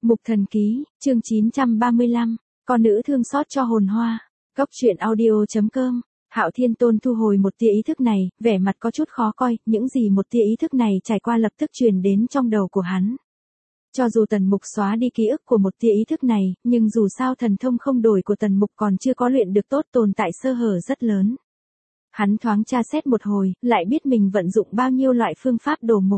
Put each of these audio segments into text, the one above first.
Mục Thần Ký, chương 935, con nữ thương xót cho hồn hoa. Góc truyện audio.com. Hạo Thiên Tôn thu hồi một tia ý thức này, vẻ mặt có chút khó coi, những gì một tia ý thức này trải qua lập tức truyền đến trong đầu của hắn. Cho dù Tần Mục xóa đi ký ức của một tia ý thức này, nhưng dù sao thần thông không đổi của Tần Mục còn chưa có luyện được tốt, tồn tại sơ hở rất lớn. Hắn thoáng tra xét một hồi, lại biết mình vận dụng bao nhiêu loại phương pháp đồ mục.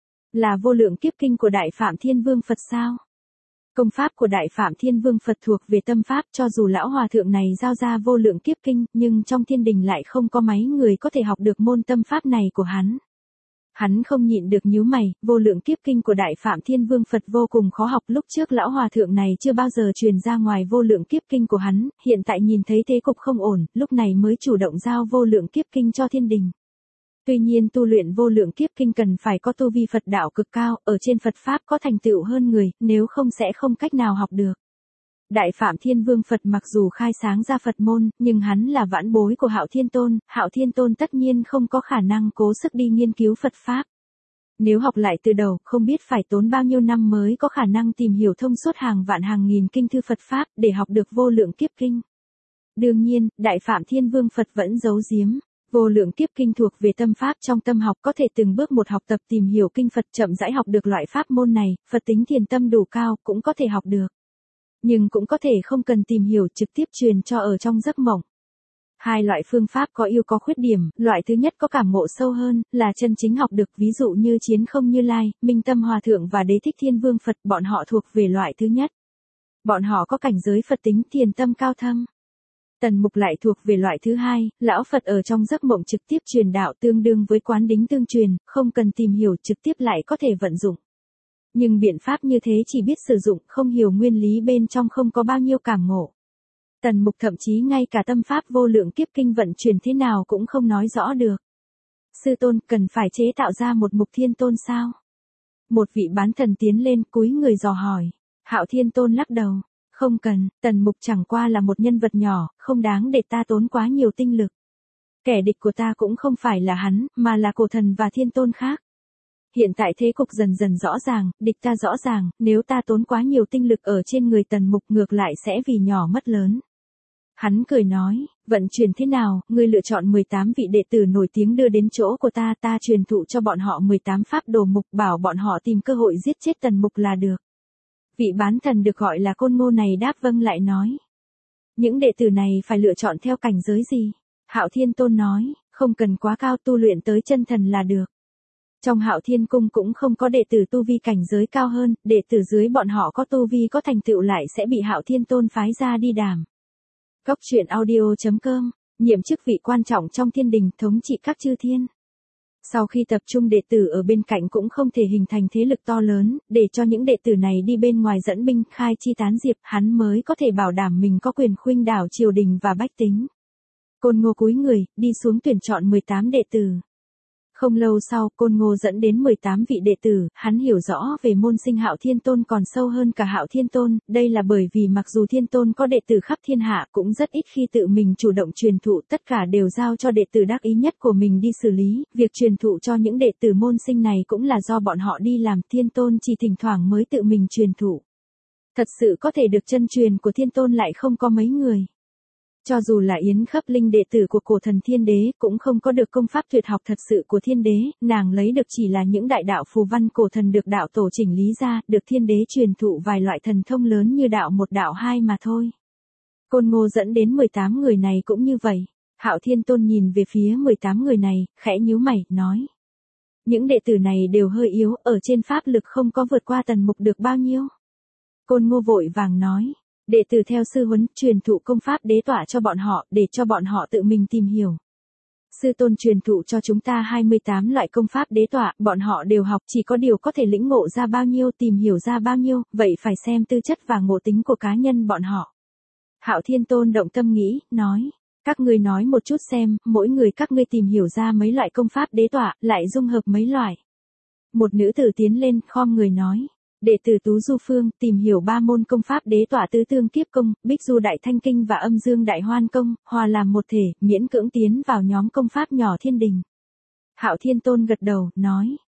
Là vô lượng kiếp kinh của Đại Phạm Thiên Vương Phật sao? Công pháp của Đại Phạm Thiên Vương Phật thuộc về tâm pháp, cho dù lão hòa thượng này giao ra vô lượng kiếp kinh, nhưng trong thiên đình lại không có mấy người có thể học được môn tâm pháp này của hắn. Hắn không nhịn được nhíu mày, vô lượng kiếp kinh của Đại Phạm Thiên Vương Phật vô cùng khó học, lúc trước lão hòa thượng này chưa bao giờ truyền ra ngoài vô lượng kiếp kinh của hắn, hiện tại nhìn thấy thế cục không ổn, lúc này mới chủ động giao vô lượng kiếp kinh cho thiên đình. Tuy nhiên tu luyện vô lượng kiếp kinh cần phải có tu vi Phật đạo cực cao, ở trên Phật Pháp có thành tựu hơn người, nếu không sẽ không cách nào học được. Đại Phạm Thiên Vương Phật mặc dù khai sáng ra Phật môn, nhưng hắn là vãn bối của Hạo Thiên Tôn tất nhiên không có khả năng cố sức đi nghiên cứu Phật Pháp. Nếu học lại từ đầu, không biết phải tốn bao nhiêu năm mới có khả năng tìm hiểu thông suốt hàng vạn hàng nghìn kinh thư Phật Pháp để học được vô lượng kiếp kinh. Đương nhiên, Đại Phạm Thiên Vương Phật vẫn giấu giếm. Vô lượng kiếp kinh thuộc về tâm pháp, trong tâm học có thể từng bước một học tập tìm hiểu kinh Phật, chậm rãi học được loại pháp môn này, Phật tính thiền tâm đủ cao cũng có thể học được. Nhưng cũng có thể không cần tìm hiểu, trực tiếp truyền cho ở trong giấc mộng. Hai loại phương pháp có ưu có khuyết điểm, loại thứ nhất có cảm ngộ sâu hơn, là chân chính học được, ví dụ như Chiến Không Như Lai, Minh Tâm Hòa Thượng và Đế Thích Thiên Vương Phật, bọn họ thuộc về loại thứ nhất. Bọn họ có cảnh giới Phật tính thiền tâm cao thâm. Tần Mục lại thuộc về loại thứ hai, lão Phật ở trong giấc mộng trực tiếp truyền đạo, tương đương với quán đính tương truyền, không cần tìm hiểu trực tiếp lại có thể vận dụng. Nhưng biện pháp như thế chỉ biết sử dụng, không hiểu nguyên lý bên trong, không có bao nhiêu cảm ngộ. Tần Mục thậm chí ngay cả tâm pháp vô lượng kiếp kinh vận chuyển thế nào cũng không nói rõ được. Sư tôn, cần phải chế tạo ra một Mục Thiên Tôn sao? Một vị bán thần tiến lên cúi người dò hỏi. Hạo Thiên Tôn lắc đầu. Không cần, Tần Mục chẳng qua là một nhân vật nhỏ, không đáng để ta tốn quá nhiều tinh lực. Kẻ địch của ta cũng không phải là hắn, mà là cổ thần và thiên tôn khác. Hiện tại thế cục dần dần rõ ràng, địch ta rõ ràng, nếu ta tốn quá nhiều tinh lực ở trên người Tần Mục ngược lại sẽ vì nhỏ mất lớn. Hắn cười nói, vận chuyển thế nào, ngươi lựa chọn 18 vị đệ tử nổi tiếng đưa đến chỗ của ta, ta truyền thụ cho bọn họ 18 pháp đồ mục, bảo bọn họ tìm cơ hội giết chết Tần Mục là được. Vị bán thần được gọi là Côn Ngô này đáp vâng lại nói. Những đệ tử này phải lựa chọn theo cảnh giới gì? Hạo Thiên Tôn nói, không cần quá cao, tu luyện tới chân thần là được. Trong Hạo Thiên Cung cũng không có đệ tử tu vi cảnh giới cao hơn, đệ tử dưới bọn họ có tu vi có thành tựu lại sẽ bị Hạo Thiên Tôn phái ra đi đàm. Góc truyện audio.com, nhiệm chức vị quan trọng trong thiên đình, thống trị các chư thiên. Sau khi tập trung đệ tử ở bên cạnh cũng không thể hình thành thế lực to lớn, để cho những đệ tử này đi bên ngoài dẫn binh khai chi tán diệp, hắn mới có thể bảo đảm mình có quyền khuynh đảo triều đình và bách tính. Côn Ngô cúi người, đi xuống tuyển chọn 18 đệ tử. Không lâu sau, Côn Ngô dẫn đến 18 vị đệ tử, hắn hiểu rõ về môn sinh Hạo Thiên Tôn còn sâu hơn cả Hạo Thiên Tôn, đây là bởi vì mặc dù Thiên Tôn có đệ tử khắp thiên hạ cũng rất ít khi tự mình chủ động truyền thụ, tất cả đều giao cho đệ tử đắc ý nhất của mình đi xử lý, việc truyền thụ cho những đệ tử môn sinh này cũng là do bọn họ đi làm, Thiên Tôn chỉ thỉnh thoảng mới tự mình truyền thụ. Thật sự có thể được chân truyền của Thiên Tôn lại không có mấy người. Cho dù là Yến Khấp Linh đệ tử của cổ thần Thiên Đế cũng không có được công pháp tuyệt học thật sự của Thiên Đế, nàng lấy được chỉ là những đại đạo phù văn cổ thần được đạo tổ chỉnh lý ra, được Thiên Đế truyền thụ vài loại thần thông lớn như đạo 1 đạo 2 mà thôi. Côn Ngô dẫn đến 18 người này cũng như vậy. Hạo Thiên Tôn nhìn về phía 18 người này, khẽ nhíu mày, nói. Những đệ tử này đều hơi yếu, ở trên pháp lực không có vượt qua Tần Mục được bao nhiêu. Côn Ngô vội vàng nói. Đệ tử theo sư huấn, truyền thụ công pháp đế tọa cho bọn họ, để cho bọn họ tự mình tìm hiểu. Sư tôn truyền thụ cho chúng ta 28 loại công pháp đế tọa, bọn họ đều học, chỉ có điều có thể lĩnh ngộ ra bao nhiêu, tìm hiểu ra bao nhiêu, vậy phải xem tư chất và ngộ tính của cá nhân bọn họ. Hạo Thiên Tôn động tâm nghĩ, nói, các ngươi nói một chút xem, mỗi người các ngươi tìm hiểu ra mấy loại công pháp đế tọa, lại dung hợp mấy loại. Một nữ tử tiến lên, khom người nói. Đệ tử Tú Du Phương tìm hiểu 3 môn công pháp đế tọa tứ tương kiếp công, Bích Du Đại Thanh Kinh và Âm Dương Đại Hoan Công, hòa làm một thể, miễn cưỡng tiến vào nhóm công pháp nhỏ thiên đình. Hạo Thiên Tôn gật đầu, nói,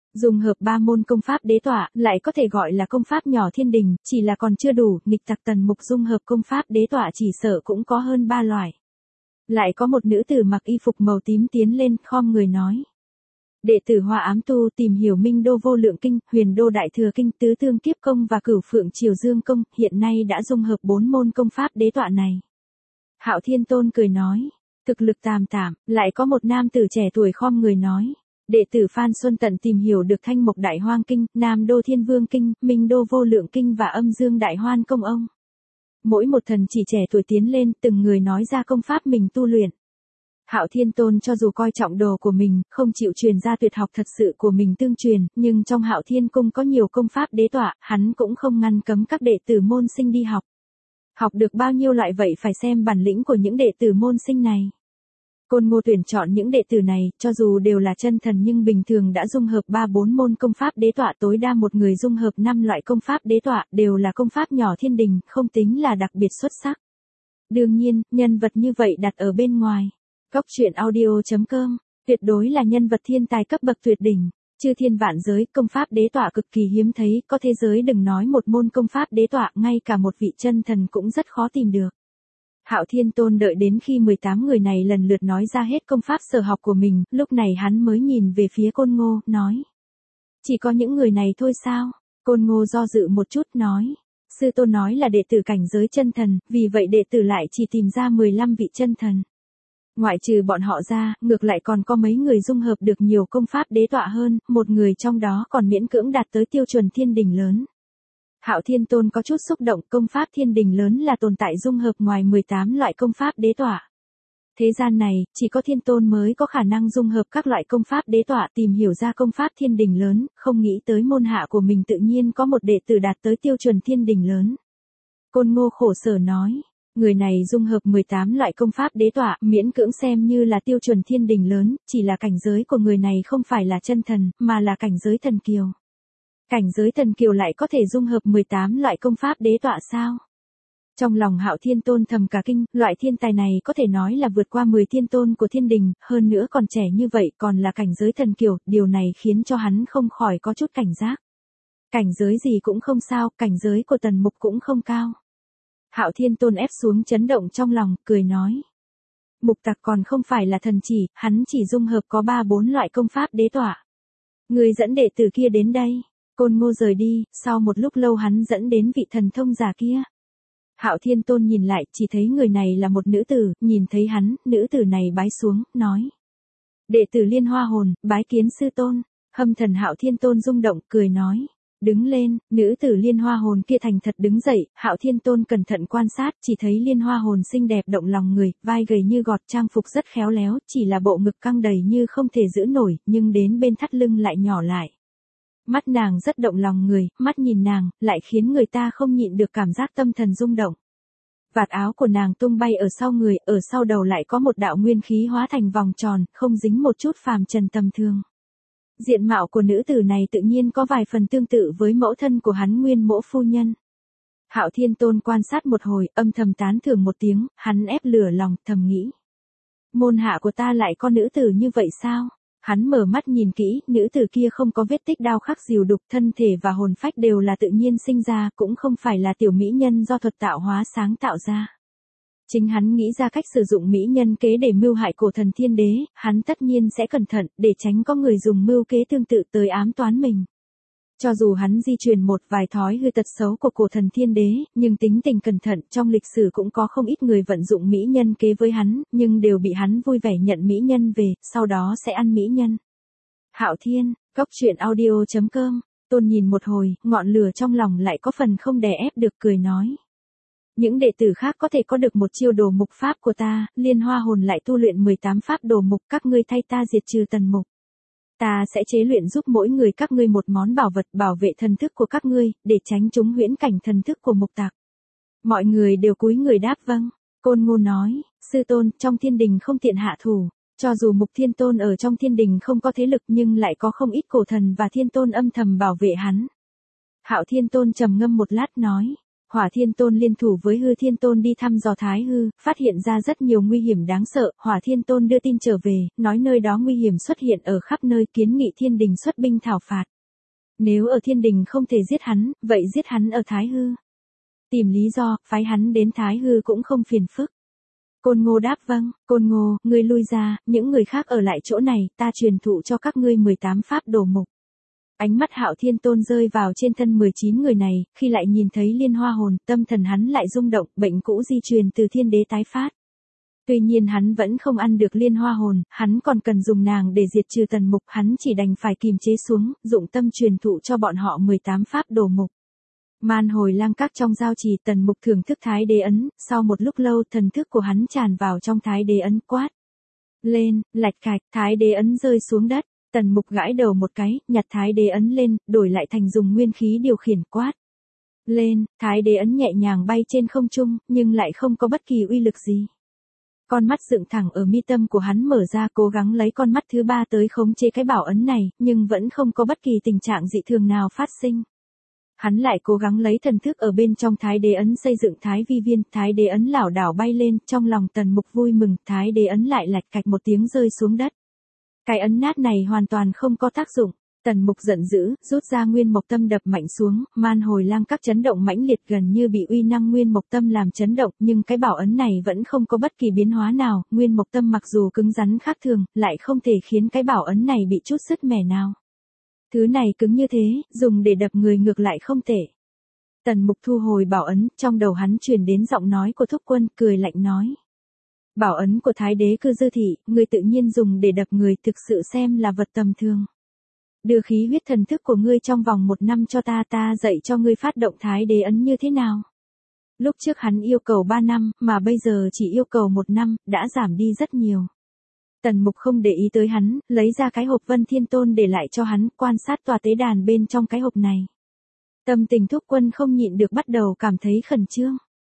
Dung hợp 3 môn công pháp đế tọa, lại có thể gọi là công pháp nhỏ thiên đình, chỉ là còn chưa đủ, nghịch tặc Tần Mục dung hợp công pháp đế tọa chỉ sợ cũng có hơn 3 loại. Lại có một nữ tử mặc y phục màu tím tiến lên, khom người nói. Đệ tử Hoa Ám Tu tìm hiểu Minh Đô Vô Lượng Kinh, Huyền Đô Đại Thừa Kinh, Tứ Tương Kiếp Công và Cửu Phượng Triều Dương Công, hiện nay đã dung hợp 4 môn công pháp đế tọa này. Hạo Thiên Tôn cười nói, thực lực tạm tạm, lại có một nam tử trẻ tuổi khom người nói. Đệ tử Phan Xuân Tận tìm hiểu được Thanh Mộc Đại Hoang Kinh, Nam Đô Thiên Vương Kinh, Minh Đô Vô Lượng Kinh và Âm Dương Đại Hoan Công ông. Mỗi một thần chỉ trẻ tuổi tiến lên, từng người nói ra công pháp mình tu luyện. Hạo Thiên Tôn cho dù coi trọng đồ của mình, không chịu truyền ra tuyệt học thật sự của mình tương truyền, nhưng trong Hạo Thiên Cung có nhiều công pháp đế tọa, hắn cũng không ngăn cấm các đệ tử môn sinh đi học. Học được bao nhiêu loại vậy phải xem bản lĩnh của những đệ tử môn sinh này. Côn Ngô tuyển chọn những đệ tử này, cho dù đều là chân thần nhưng bình thường đã dung hợp 3-4 môn công pháp đế tọa, tối đa một người dung hợp 5 loại công pháp đế tọa, đều là công pháp nhỏ thiên đình, không tính là đặc biệt xuất sắc. Đương nhiên, nhân vật như vậy đặt ở bên ngoài. Góc truyện audio.com, tuyệt đối là nhân vật thiên tài cấp bậc tuyệt đỉnh. Chư thiên vạn giới, công pháp đế tọa cực kỳ hiếm thấy, có thế giới đừng nói một môn công pháp đế tọa, ngay cả một vị chân thần cũng rất khó tìm được. Hạo Thiên Tôn đợi đến khi 18 người này lần lượt nói ra hết công pháp sở học của mình, lúc này hắn mới nhìn về phía Côn Ngô, nói. Chỉ có những người này thôi sao? Côn Ngô do dự một chút, nói. Sư Tôn nói là đệ tử cảnh giới chân thần, vì vậy đệ tử lại chỉ tìm ra 15 vị chân thần. Ngoại trừ bọn họ ra, ngược lại còn có mấy người dung hợp được nhiều công pháp đế tọa hơn, một người trong đó còn miễn cưỡng đạt tới tiêu chuẩn thiên đình lớn. Hạo Thiên Tôn có chút xúc động, công pháp thiên đình lớn là tồn tại dung hợp ngoài 18 loại công pháp đế tọa. Thế gian này, chỉ có Thiên Tôn mới có khả năng dung hợp các loại công pháp đế tọa tìm hiểu ra công pháp thiên đình lớn, không nghĩ tới môn hạ của mình tự nhiên có một đệ tử đạt tới tiêu chuẩn thiên đình lớn. Côn Ngô khổ sở nói. Người này dung hợp 18 loại công pháp đế tọa, miễn cưỡng xem như là tiêu chuẩn thiên đình lớn, chỉ là cảnh giới của người này không phải là chân thần, mà là cảnh giới thần kiều. Cảnh giới thần kiều lại có thể dung hợp 18 loại công pháp đế tọa sao? Trong lòng Hạo Thiên Tôn thầm cả kinh, loại thiên tài này có thể nói là vượt qua 10 thiên tôn của thiên đình, hơn nữa còn trẻ như vậy còn là cảnh giới thần kiều, điều này khiến cho hắn không khỏi có chút cảnh giác. Cảnh giới gì cũng không sao, cảnh giới của Tần Mục cũng không cao. Hạo Thiên Tôn ép xuống chấn động trong lòng, cười nói. Mục tặc còn không phải là thần chỉ, hắn chỉ dung hợp có 3-4 loại công pháp đế tọa. Người dẫn đệ tử kia đến đây. Côn Ngô rời đi, sau một lúc lâu hắn dẫn đến vị thần thông giả kia. Hạo Thiên Tôn nhìn lại, chỉ thấy người này là một nữ tử, nhìn thấy hắn, nữ tử này bái xuống, nói. Đệ tử Liên Hoa Hồn, bái kiến sư tôn. Hâm thần Hạo Thiên Tôn rung động, cười nói. Đứng lên, nữ tử Liên Hoa Hồn kia thành thật đứng dậy, Hạo Thiên Tôn cẩn thận quan sát, chỉ thấy Liên Hoa Hồn xinh đẹp động lòng người, vai gầy như gọt, trang phục rất khéo léo, chỉ là bộ ngực căng đầy như không thể giữ nổi, nhưng đến bên thắt lưng lại nhỏ lại. Mắt nàng rất động lòng người, mắt nhìn nàng, lại khiến người ta không nhịn được cảm giác tâm thần rung động. Vạt áo của nàng tung bay ở sau người, ở sau đầu lại có một đạo nguyên khí hóa thành vòng tròn, không dính một chút phàm trần tầm thường. Diện mạo của nữ tử này tự nhiên có vài phần tương tự với mẫu thân của hắn Nguyên Mỗ phu nhân. Hạo Thiên Tôn quan sát một hồi, âm thầm tán thưởng một tiếng, hắn ép lửa lòng, thầm nghĩ. Môn hạ của ta lại có nữ tử như vậy sao? Hắn mở mắt nhìn kỹ, nữ tử kia không có vết tích đao khắc dìu đục, thân thể và hồn phách đều là tự nhiên sinh ra, cũng không phải là tiểu mỹ nhân do thuật tạo hóa sáng tạo ra. Chính hắn nghĩ ra cách sử dụng mỹ nhân kế để mưu hại cổ thần thiên đế, hắn tất nhiên sẽ cẩn thận, để tránh có người dùng mưu kế tương tự tới ám toán mình. Cho dù hắn di truyền một vài thói hư tật xấu của cổ thần thiên đế, nhưng tính tình cẩn thận, trong lịch sử cũng có không ít người vận dụng mỹ nhân kế với hắn, nhưng đều bị hắn vui vẻ nhận mỹ nhân về, sau đó sẽ ăn mỹ nhân. Hạo Thiên, góc truyện audio.com, Tôn nhìn một hồi, ngọn lửa trong lòng lại có phần không đè ép được, cười nói. Những đệ tử khác có thể có được một chiêu đồ mục pháp của ta, Liên Hoa Hồn lại tu luyện 18 pháp đồ mục, các ngươi thay ta diệt trừ Tần Mục. Ta sẽ chế luyện giúp mỗi người các ngươi một món bảo vật bảo vệ thần thức của các ngươi, để tránh chúng huyễn cảnh thần thức của mục tặc. Mọi người đều cúi người đáp vâng. Côn Ngô nói, sư tôn, trong thiên đình không tiện hạ thủ. Cho dù Mục Thiên Tôn ở trong thiên đình không có thế lực nhưng lại có không ít cổ thần và thiên tôn âm thầm bảo vệ hắn. Hạo Thiên Tôn trầm ngâm một lát nói. Hỏa Thiên Tôn liên thủ với Hư Thiên Tôn đi thăm dò Thái Hư, phát hiện ra rất nhiều nguy hiểm đáng sợ, Hỏa Thiên Tôn đưa tin trở về, nói nơi đó nguy hiểm xuất hiện ở khắp nơi, kiến nghị thiên đình xuất binh thảo phạt. Nếu ở thiên đình không thể giết hắn, vậy giết hắn ở Thái Hư. Tìm lý do, phái hắn đến Thái Hư cũng không phiền phức. Côn Ngô đáp vâng, Côn Ngô, ngươi lui ra, những người khác ở lại chỗ này, ta truyền thụ cho các ngươi 18 pháp đồ mục. Ánh mắt Hạo Thiên Tôn rơi vào trên thân 19 người này, khi lại nhìn thấy Liên Hoa hồn, tâm thần hắn lại rung động, bệnh cũ di truyền từ thiên đế tái phát. Tuy nhiên hắn vẫn không ăn được Liên Hoa hồn, hắn còn cần dùng nàng để diệt trừ Tần Mục, hắn chỉ đành phải kìm chế xuống, dụng tâm truyền thụ cho bọn họ 18 pháp đồ mục. Man Hồi Lang Các trong giao trì, Tần Mục thưởng thức Thái Đế ấn, sau một lúc lâu thần thức của hắn tràn vào trong Thái Đế ấn, quát lên, lạch cạch, Thái Đế ấn rơi xuống đất. Tần Mục gãi đầu một cái, nhặt Thái Đế ấn lên, đổi lại thành dùng nguyên khí điều khiển, quát lên, Thái Đế ấn nhẹ nhàng bay trên không trung, nhưng lại không có bất kỳ uy lực gì. Con mắt dựng thẳng ở mi tâm của hắn mở ra, cố gắng lấy con mắt thứ ba tới khống chế cái bảo ấn này, nhưng vẫn không có bất kỳ tình trạng dị thường nào phát sinh. Hắn lại cố gắng lấy thần thức ở bên trong Thái Đế ấn xây dựng Thái Vi Viên, Thái Đế ấn lảo đảo bay lên, trong lòng Tần Mục vui mừng, Thái Đế ấn lại lạch cạch một tiếng rơi xuống đất. Cái ấn nát này hoàn toàn không có tác dụng. Tần Mục giận dữ, rút ra Nguyên Mộc Tâm đập mạnh xuống, Man Hồi Lang Các chấn động mãnh liệt, gần như bị uy năng Nguyên Mộc Tâm làm chấn động, nhưng cái bảo ấn này vẫn không có bất kỳ biến hóa nào, Nguyên Mộc Tâm mặc dù cứng rắn khác thường, lại không thể khiến cái bảo ấn này bị chút sứt mẻ nào. Thứ này cứng như thế, dùng để đập người ngược lại không tệ. Tần Mục thu hồi bảo ấn, trong đầu hắn truyền đến giọng nói của Thúc Quân, cười lạnh nói. Bảo ấn của Thái Đế Cư Dư Thị, người tự nhiên dùng để đập người, thực sự xem là vật tầm thường. Đưa khí huyết thần thức của ngươi trong vòng 1 năm cho ta, ta dạy cho ngươi phát động Thái Đế ấn như thế nào. Lúc trước hắn yêu cầu 3 năm, mà bây giờ chỉ yêu cầu 1 năm, đã giảm đi rất nhiều. Tần Mục không để ý tới hắn, lấy ra cái hộp Vân Thiên Tôn để lại cho hắn, quan sát tòa tế đàn bên trong cái hộp này. Tâm tình Thúc Quân không nhịn được bắt đầu cảm thấy khẩn trương.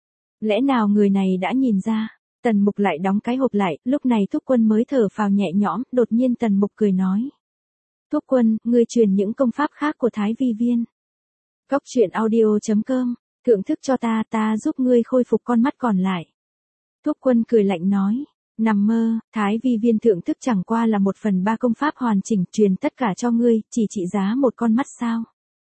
Lẽ nào người này đã nhìn ra? Tần Mục lại đóng cái hộp lại, lúc này Thúc Quân mới thở phào nhẹ nhõm, đột nhiên Tần Mục cười nói. Thúc Quân, ngươi truyền những công pháp khác của Thái Vi Viên. Góc truyện audio.com, thưởng thức cho ta, ta giúp ngươi khôi phục con mắt còn lại. Thúc Quân cười lạnh nói. Nằm mơ, Thái Vi Viên thưởng thức chẳng qua là 1/3 công pháp hoàn chỉnh, truyền tất cả cho ngươi, chỉ trị giá một con mắt sao.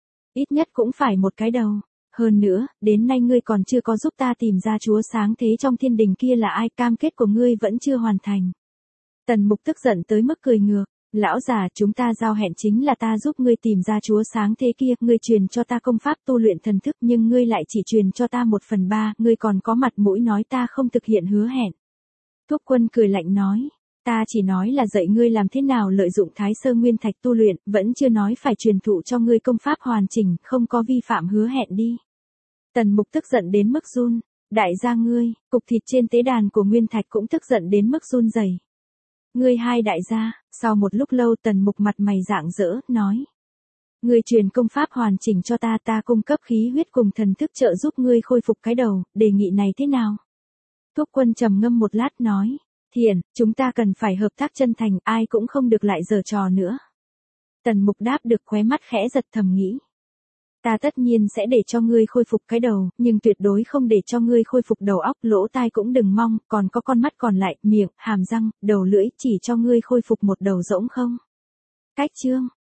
Ít nhất cũng phải một cái đầu. Hơn nữa, đến nay ngươi còn chưa có giúp ta tìm ra chúa sáng thế trong thiên đình kia là ai, cam kết của ngươi vẫn chưa hoàn thành. Tần Mục tức giận tới mức cười ngược. Lão già, chúng ta giao hẹn chính là ta giúp ngươi tìm ra chúa sáng thế kia, ngươi truyền cho ta công pháp tu luyện thần thức nhưng ngươi lại chỉ truyền cho ta 1/3, ngươi còn có mặt mũi nói ta không thực hiện hứa hẹn. Thúc Quân cười lạnh nói, ta chỉ nói là dạy ngươi làm thế nào lợi dụng Thái Sơ Nguyên Thạch tu luyện, vẫn chưa nói phải truyền thụ cho ngươi công pháp hoàn chỉnh, không có vi phạm hứa hẹn đi. Tần Mục tức giận đến mức run, đại gia ngươi, cục thịt trên tế đàn của Nguyên Thạch cũng tức giận đến mức run rẩy. Ngươi hai đại gia, sau một lúc lâu Tần Mục mặt mày rạng rỡ, nói. Ngươi truyền công pháp hoàn chỉnh cho ta, ta cung cấp khí huyết cùng thần thức trợ giúp ngươi khôi phục cái đầu, đề nghị này thế nào? Thúc Quân trầm ngâm một lát nói, Thiện, chúng ta cần phải hợp tác chân thành, ai cũng không được lại giở trò nữa. Tần Mục đáp được, khóe mắt khẽ giật, thầm nghĩ. Ta tất nhiên sẽ để cho ngươi khôi phục cái đầu, nhưng tuyệt đối không để cho ngươi khôi phục đầu óc, lỗ tai cũng đừng mong, còn có con mắt còn lại, miệng, hàm răng, đầu lưỡi, chỉ cho ngươi khôi phục một đầu rỗng không. Cách chương.